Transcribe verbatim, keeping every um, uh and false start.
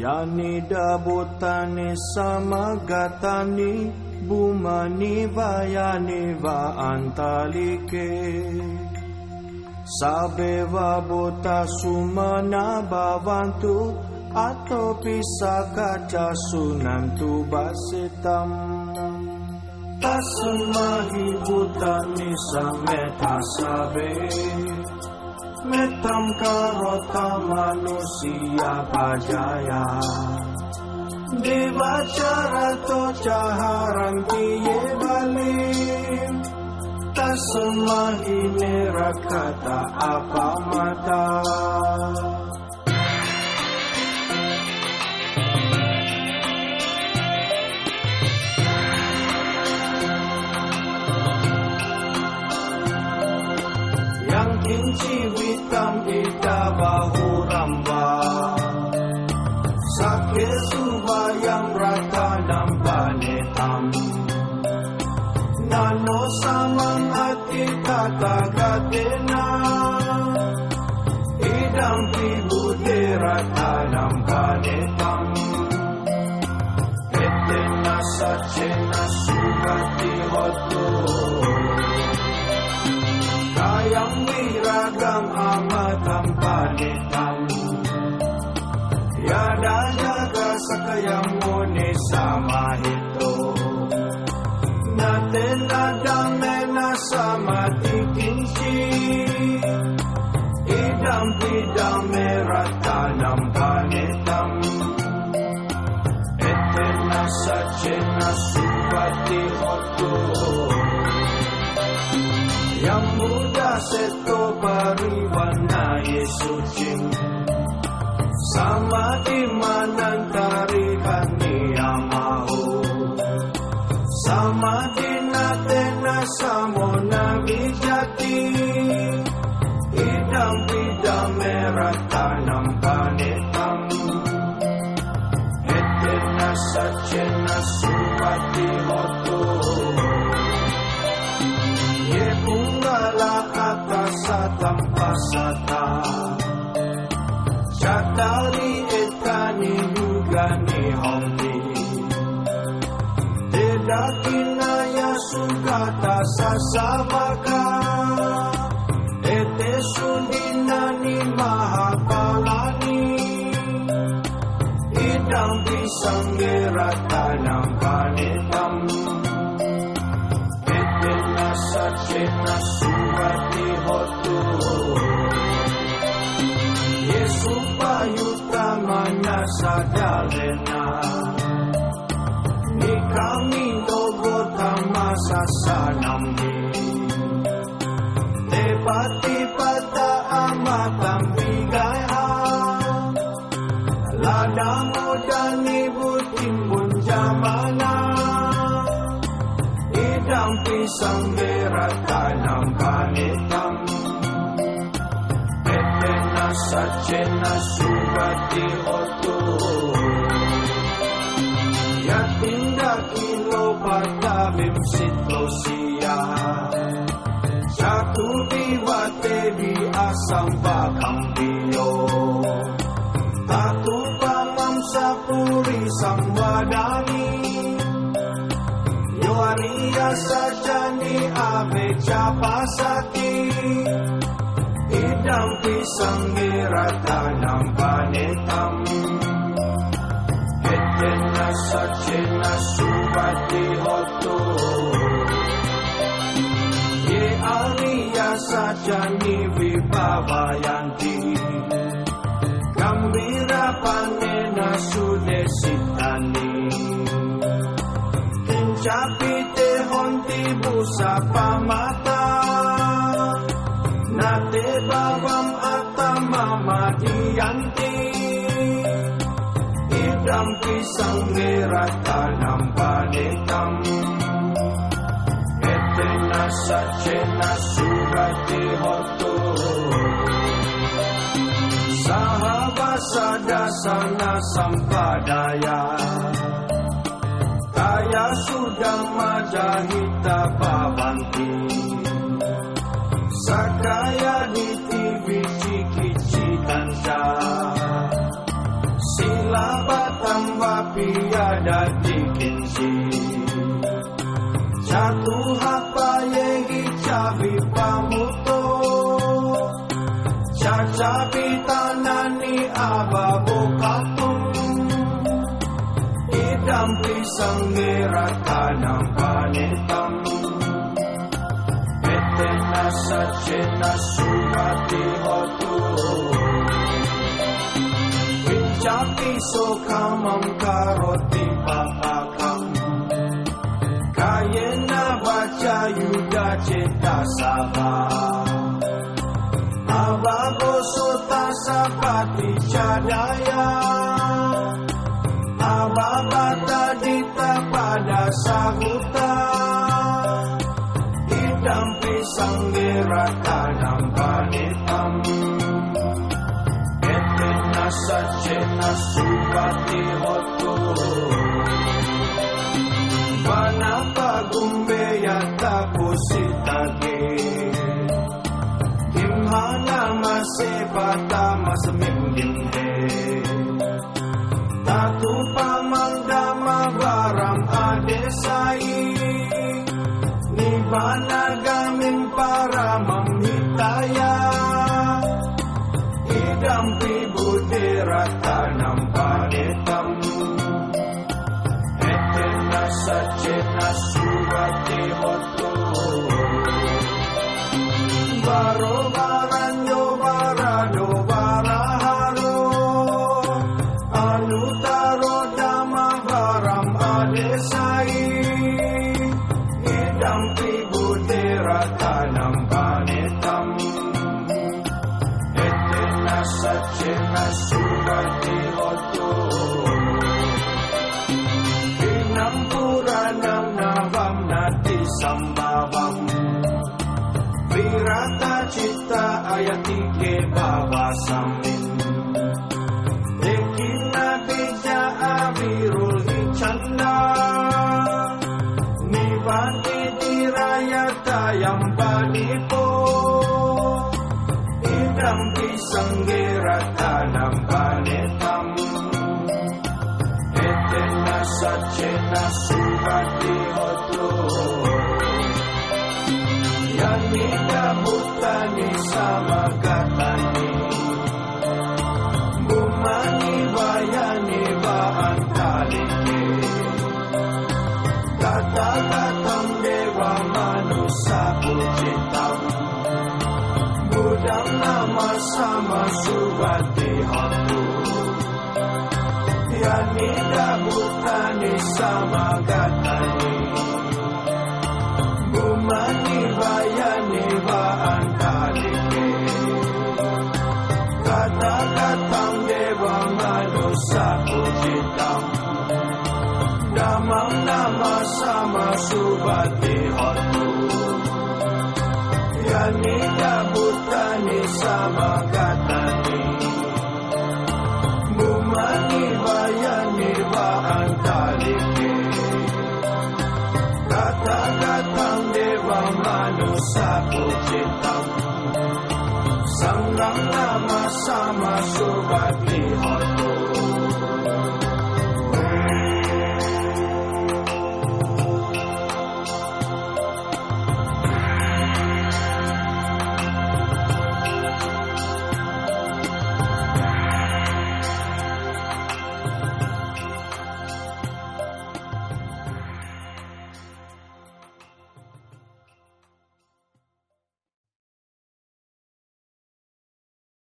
Yani dabutani samagatani bumani vayani va antalike sabeva bota sumana bavantu atau pisakaca sunantu basitam tasmahi butani sameta sabe metam karota manusia pajaya Dewa carato caharanti ye balim tasmahi nerakata apa mata Kinci hitam ida bahu ramba Sakit subayang rata nampak netam Nano samang hati kata katena Idam pribu derata nampak netam Etena sacena sugati hotu Kayang wiragam amatam panitam Yada jaga sakayang muni sama itu Natena damena sama dikinci Idam pidam merah tanam panitam Etena sacena subati hotu Yang muda seto pariwana Yesucing Sama imanan tarikan niya mau Sama dinatena samo nabijati Idam idam merah tanam panitam Etena sacena supati hotu Bungalah atas tanpa sata Jatari etani yugani homdi Dedakinaya sukata sasabaka Ete sundinani mahapalani Idam pisang geratanam panitam Sacena surati hotu Yesu payuta mana sadalena Ni kami dogo tamasa sanamdi Tepati pada amatam bigaya Ladamu dan ibu timbun jamana Idam pisang berat tanam panitam Etena sacena sugati hotu Yatinda kilo patabim sitosia Jatuh di batebi asam bakam bio Tatu pamam sapuri samwadani Yoaria sajani ave capasati Idam pisang gerata nampanetam Etena sacena subati hotu Ye aria sajani vibhavayanti Gambira panena sudesitani Capite honti busa pamata Nate babam atama madianti Idam pisang merah tanam panitam Etena sacena surati hotu Sahabat sadasana sampadaya Kaya sudah majahita pabanti Sakaya di T V ciki cikanca Silapa dati kinsi Jatu hapa yengi cabi pamuto Cacabi tanani ababo kapung Idam pisang merah tanam panetam Etena sacena surati hotu Wincapi sokamam karoti papakam Kayena baca yuda ceta sabah Ababo sota sapati cadaya Ababata dita pada sahuta Idam pisang merah tanam panetam Etena sacena subati hotu Manapa gumbe yata kusitage Hana masebata masmimdimhe Tatu pamangdama baram adesai Nibana gamin para mamhitaya Idam pibudera tanam panetam Etena sacena subati hotu Baro baranyo barado baraharo Anutaro dama baram adesai Idam pibudera tanam panetam Etena sacena subati hotu Inam puranam navam nati sambhavam Virata citta ayati ke baba samin Dekina bija avirul hicanda Nibani dirayata yang padipo Idam pisanggera tanam panetam Etena sacena subati hotu Yanida butani sama katani Bumani bayani baan talike Kata-katam dewa manusia pujitam Budang nama sama subati hotu Yanida butani sama katani Bumani bayani baan talike Kata-katang dewa manusia pujitam Damang nama sama subati hotu Yanida butani sama katani Bumani bayani baan talike Kata-katang dewa manusia pujitam Sanggang nama sama subati hotu